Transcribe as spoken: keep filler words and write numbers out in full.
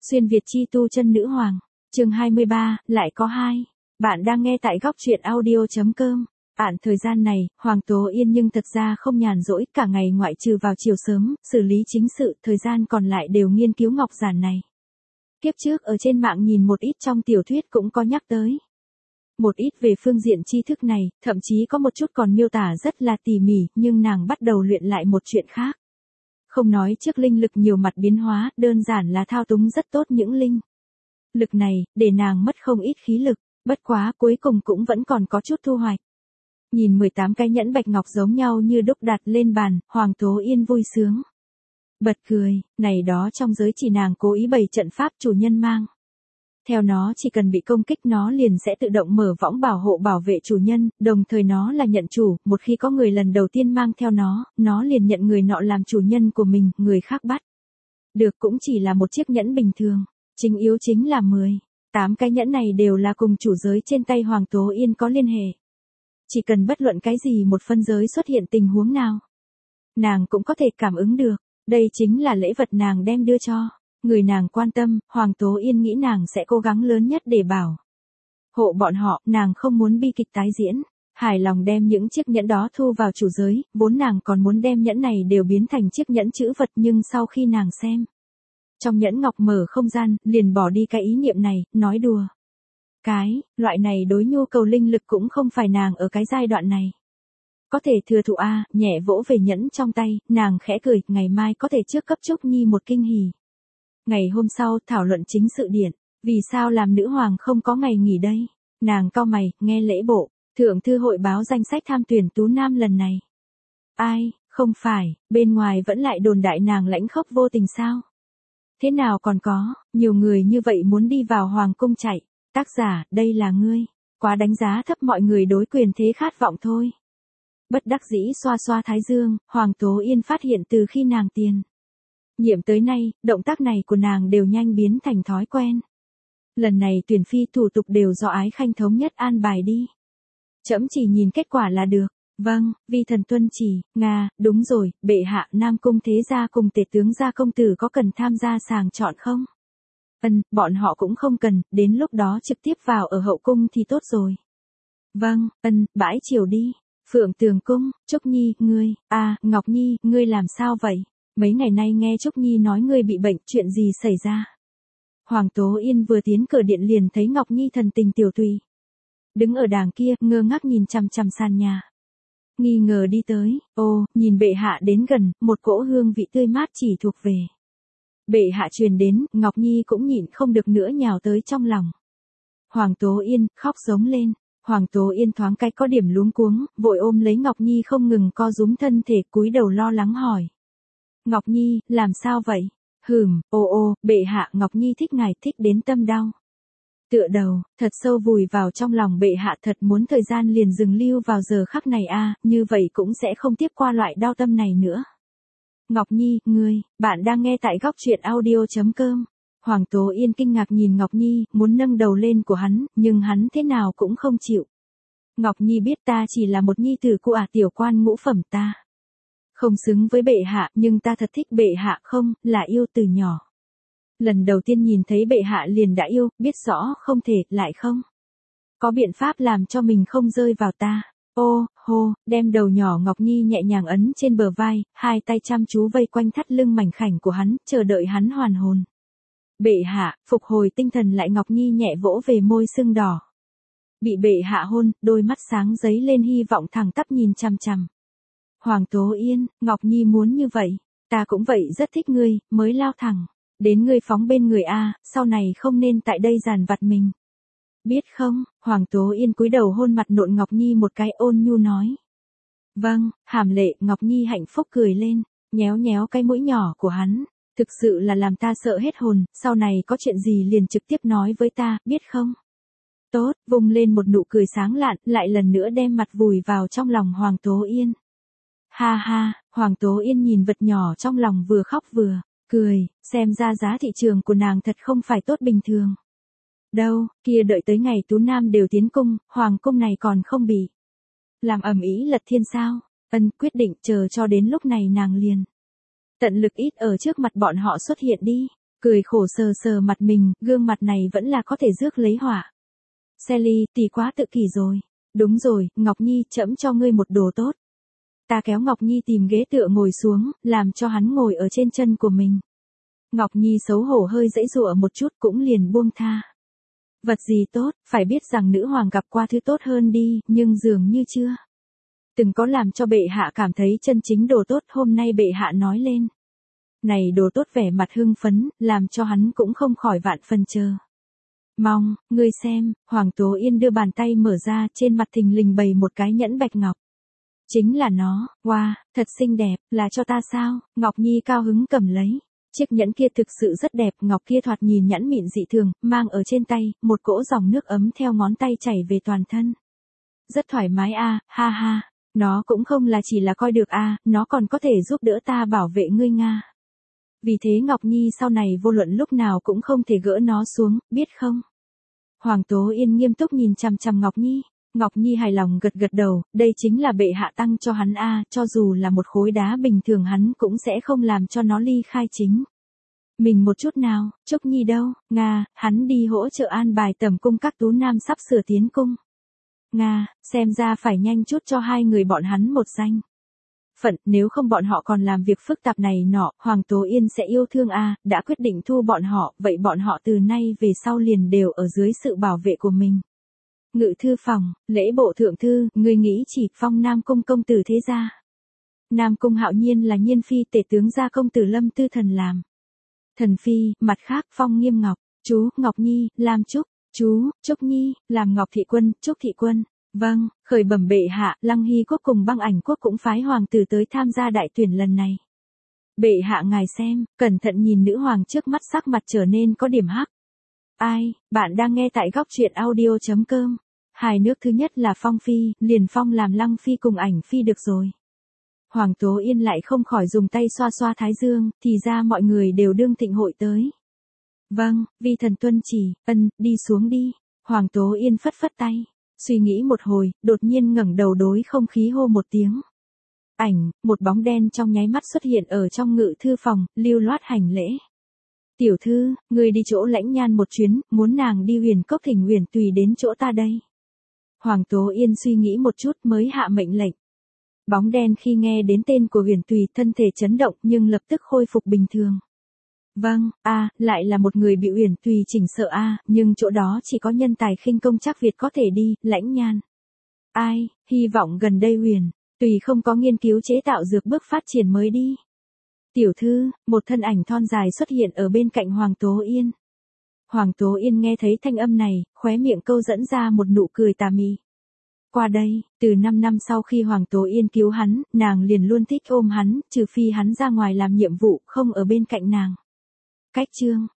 Xuyên Việt chi tu chân nữ hoàng, chương hai mươi ba, lại có hai. Bạn đang nghe tại góc truyện audio.com. Ạn thời gian này, Hoàng Tố Yên nhưng thật ra không nhàn rỗi, cả ngày ngoại trừ vào chiều sớm, xử lý chính sự, thời gian còn lại đều nghiên cứu ngọc giản này. Kiếp trước ở trên mạng nhìn một ít trong tiểu thuyết cũng có nhắc tới. Một ít về phương diện tri thức này, thậm chí có một chút còn miêu tả rất là tỉ mỉ, nhưng nàng bắt đầu luyện lại một chuyện khác. Không nói trước linh lực nhiều mặt biến hóa, đơn giản là thao túng rất tốt những linh lực này, để nàng mất không ít khí lực, bất quá cuối cùng cũng vẫn còn có chút thu hoạch. Nhìn mười tám cái nhẫn bạch ngọc giống nhau như đúc đặt lên bàn, Hoàng Tố Yên vui sướng. Bật cười, này đó trong giới chỉ nàng cố ý bày trận pháp chủ nhân mang. Theo nó chỉ cần bị công kích nó liền sẽ tự động mở võng bảo hộ bảo vệ chủ nhân, đồng thời nó là nhận chủ, một khi có người lần đầu tiên mang theo nó, nó liền nhận người nọ làm chủ nhân của mình, người khác bắt được cũng chỉ là một chiếc nhẫn bình thường, chính yếu chính là mười tám cái nhẫn này đều là cùng chủ giới trên tay Hoàng Tố Yên có liên hệ. Chỉ cần bất luận cái gì một phân giới xuất hiện tình huống nào, nàng cũng có thể cảm ứng được, đây chính là lễ vật nàng đem đưa cho người nàng quan tâm. Hoàng Tố Yên nghĩ nàng sẽ cố gắng lớn nhất để bảo hộ bọn họ, nàng không muốn bi kịch tái diễn. Hài lòng đem những chiếc nhẫn đó thu vào chủ giới, vốn nàng còn muốn đem nhẫn này đều biến thành chiếc nhẫn chữ vật, nhưng sau khi nàng xem trong nhẫn ngọc mở không gian, liền bỏ đi cái ý niệm này, nói đùa. Cái, loại này đối nhu cầu linh lực cũng không phải nàng ở cái giai đoạn này có thể thừa thụ a. Nhẹ vỗ về nhẫn trong tay, nàng khẽ cười, ngày mai có thể trước cấp Trúc Nhi một kinh hỉ. Ngày hôm sau, thảo luận chính sự điện, vì sao làm nữ hoàng không có ngày nghỉ đây? Nàng cau mày, nghe lễ bộ, thượng thư hội báo danh sách tham tuyển tú nam lần này. Ai, không phải, bên ngoài vẫn lại đồn đại nàng lãnh khốc vô tình sao? Thế nào còn có, nhiều người như vậy muốn đi vào hoàng cung chạy. Tác giả, đây là ngươi, quá đánh giá thấp mọi người đối quyền thế khát vọng thôi. Bất đắc dĩ xoa xoa thái dương, Hoàng Tố Yên phát hiện từ khi nàng tiền nhiệm tới nay, động tác này của nàng đều nhanh biến thành thói quen. Lần này tuyển phi thủ tục đều do Ái Khanh thống nhất an bài đi. Trẫm chỉ nhìn kết quả là được. Vâng, vi thần tuân chỉ. Nga, đúng rồi, bệ hạ, Nam Cung thế gia cùng tể tướng gia công tử có cần tham gia sàng chọn không? Ân, bọn họ cũng không cần, đến lúc đó trực tiếp vào ở hậu cung thì tốt rồi. Vâng, ân, bãi chiều đi. Phượng Tường cung, Trúc Nhi, ngươi, a, à, Ngọc Nhi, ngươi làm sao vậy? Mấy ngày nay nghe Trúc Nhi nói ngươi bị bệnh, chuyện gì xảy ra? Hoàng Tố Yên vừa tiến cửa điện liền thấy Ngọc Nhi thần tình tiểu tùy đứng ở đàng kia, ngơ ngác nhìn chằm chằm sàn nhà. Nghi ngờ đi tới, ô, nhìn bệ hạ đến gần, một cỗ hương vị tươi mát chỉ thuộc về bệ hạ truyền đến, Ngọc Nhi cũng nhịn không được nữa nhào tới trong lòng. Hoàng Tố Yên khóc giống lên. Hoàng Tố Yên thoáng cái có điểm luống cuống, vội ôm lấy Ngọc Nhi không ngừng co rúm thân thể, cúi đầu lo lắng hỏi. Ngọc Nhi, làm sao vậy? Hừm, ô ô, bệ hạ, Ngọc Nhi thích ngài, thích đến tâm đau. Tựa đầu, thật sâu vùi vào trong lòng bệ hạ, thật muốn thời gian liền dừng lưu vào giờ khắc này a, như vậy cũng sẽ không tiếp qua loại đau tâm này nữa. Ngọc Nhi, ngươi, bạn đang nghe tại góc truyện audio.com. Hoàng Tố Yên kinh ngạc nhìn Ngọc Nhi, muốn nâng đầu lên của hắn, nhưng hắn thế nào cũng không chịu. Ngọc Nhi biết ta chỉ là một nhi tử của ả tiểu quan ngũ phẩm, ta không xứng với bệ hạ, nhưng ta thật thích bệ hạ, không, là yêu từ nhỏ. Lần đầu tiên nhìn thấy bệ hạ liền đã yêu, biết rõ không thể, lại không có biện pháp làm cho mình không rơi vào ta. Ô, hô, đem đầu nhỏ Ngọc Nhi nhẹ nhàng ấn trên bờ vai, hai tay chăm chú vây quanh thắt lưng mảnh khảnh của hắn, chờ đợi hắn hoàn hồn. Bệ hạ, phục hồi tinh thần lại, Ngọc Nhi nhẹ vỗ về môi sưng đỏ. Bị bệ hạ hôn, đôi mắt sáng giấy lên hy vọng, thẳng tắp nhìn chằm chằm. Hoàng Tố Yên, Ngọc Nhi muốn như vậy, ta cũng vậy, rất thích ngươi, mới lao thẳng đến ngươi phóng bên người a, sau này không nên tại đây giàn vặt mình. Biết không? Hoàng Tố Yên cúi đầu hôn mặt nộn Ngọc Nhi một cái, ôn nhu nói. Vâng, hàm lệ. Ngọc Nhi hạnh phúc cười lên, nhéo nhéo cái mũi nhỏ của hắn. Thực sự là làm ta sợ hết hồn, sau này có chuyện gì liền trực tiếp nói với ta, biết không? Tốt, vung lên một nụ cười sáng lạn, lại lần nữa đem mặt vùi vào trong lòng Hoàng Tố Yên. Ha ha, Hoàng Tố Yên nhìn vật nhỏ trong lòng vừa khóc vừa cười, xem ra giá thị trường của nàng thật không phải tốt bình thường. Đâu, kia đợi tới ngày tú nam đều tiến cung, hoàng cung này còn không bị làm ầm ĩ lật thiên sao? Ân, quyết định chờ cho đến lúc này nàng liền tận lực ít ở trước mặt bọn họ xuất hiện đi. cười khổ sờ sờ mặt mình, gương mặt này vẫn là có thể rước lấy họa. Sally, tỷ quá tự kỷ rồi. Đúng rồi, Ngọc Nhi, trẫm cho ngươi một đồ tốt. Ta kéo Ngọc Nhi tìm ghế tựa ngồi xuống, làm cho hắn ngồi ở trên chân của mình. Ngọc Nhi xấu hổ hơi giãy giụa một chút cũng liền buông tha. Vật gì tốt, phải biết rằng nữ hoàng gặp qua thứ tốt hơn đi, nhưng dường như chưa từng có làm cho bệ hạ cảm thấy chân chính đồ tốt. Hôm nay bệ hạ nói lên. Này đồ tốt vẻ mặt hưng phấn, làm cho hắn cũng không khỏi vạn phần chờ. Mong, ngươi xem, Hoàng Tố Yên đưa bàn tay mở ra, trên mặt thình lình bày một cái nhẫn bạch ngọc. Chính là nó, wow, thật xinh đẹp, là cho ta sao? Ngọc Nhi cao hứng cầm lấy. Chiếc nhẫn kia thực sự rất đẹp, ngọc kia thoạt nhìn nhẵn mịn dị thường, mang ở trên tay, một cỗ dòng nước ấm theo ngón tay chảy về toàn thân. Rất thoải mái a, ha ha, nó cũng không là chỉ là coi được a, nó còn có thể giúp đỡ ta bảo vệ ngươi Nga. Vì thế Ngọc Nhi sau này vô luận lúc nào cũng không thể gỡ nó xuống, biết không? Hoàng Tố Yên nghiêm túc nhìn chằm chằm Ngọc Nhi. Ngọc Nhi hài lòng gật gật đầu, đây chính là bệ hạ tăng cho hắn a, cho dù là một khối đá bình thường hắn cũng sẽ không làm cho nó ly khai chính mình một chút nào. Trúc Nhi đâu? Nga, hắn đi hỗ trợ an bài tẩm cung, các tú nam sắp sửa tiến cung. Nga, xem ra phải nhanh chút cho hai người bọn hắn một danh phận, nếu không bọn họ còn làm việc phức tạp này nọ. Hoàng Tố Yên sẽ yêu thương a, đã quyết định thu bọn họ, vậy bọn họ từ nay về sau liền đều ở dưới sự bảo vệ của mình. Ngự thư phòng, lễ bộ thượng thư, người nghĩ chỉ phong Nam Cung công tử thế gia. Nam Cung Hạo Nhiên là Nhiên phi tể tướng gia công tử Lâm Tư Thần làm thần phi, mặt khác phong Nghiêm Ngọc, chú, Ngọc Nhi, làm Trúc, chú, Trúc Nhi, làm Ngọc Thị Quân, Trúc Thị Quân. Vâng, khởi bẩm bệ hạ, Lăng Hy quốc cùng Băng Ảnh quốc cũng phái hoàng tử tới tham gia đại tuyển lần này. Bệ hạ ngài xem, cẩn thận nhìn nữ hoàng trước mắt, sắc mặt trở nên có điểm hắc. Ai, bạn đang nghe tại góc truyện audio chấm com. Hai nước thứ nhất là Phong Phi, liền phong làm Lăng Phi cùng Ảnh Phi được rồi. Hoàng Tố Yên lại không khỏi dùng tay xoa xoa thái dương, thì ra mọi người đều đương thịnh hội tới. Vâng, vi thần tuân chỉ, ân, đi xuống đi. Hoàng Tố Yên phất phất tay. Suy nghĩ một hồi, đột nhiên ngẩng đầu đối không khí hô một tiếng. Ảnh, một bóng đen trong nháy mắt xuất hiện ở trong ngự thư phòng, lưu loát hành lễ. Tiểu thư, người đi chỗ Lãnh Nhan một chuyến, muốn nàng đi Huyền Cốc thỉnh Huyền Tùy đến chỗ ta đây. Hoàng Tố Yên suy nghĩ một chút mới hạ mệnh lệnh. Bóng đen khi nghe đến tên của Huyền Tùy thân thể chấn động nhưng lập tức khôi phục bình thường. Vâng, a, à, lại là một người bị Uyển Tùy chỉnh sợ a, à, nhưng chỗ đó chỉ có nhân tài khinh công chắc Việt có thể đi. Lãnh Nhan. Ai, hy vọng gần đây Huyền Tùy không có nghiên cứu chế tạo dược bước phát triển mới đi. Tiểu thư, một thân ảnh thon dài xuất hiện ở bên cạnh Hoàng Tố Yên. Hoàng Tố Yên nghe thấy thanh âm này, khóe miệng câu dẫn ra một nụ cười tà mị. Qua đây, từ năm năm sau khi Hoàng Tố Yên cứu hắn, nàng liền luôn thích ôm hắn, trừ phi hắn ra ngoài làm nhiệm vụ, không ở bên cạnh nàng. Cách chương,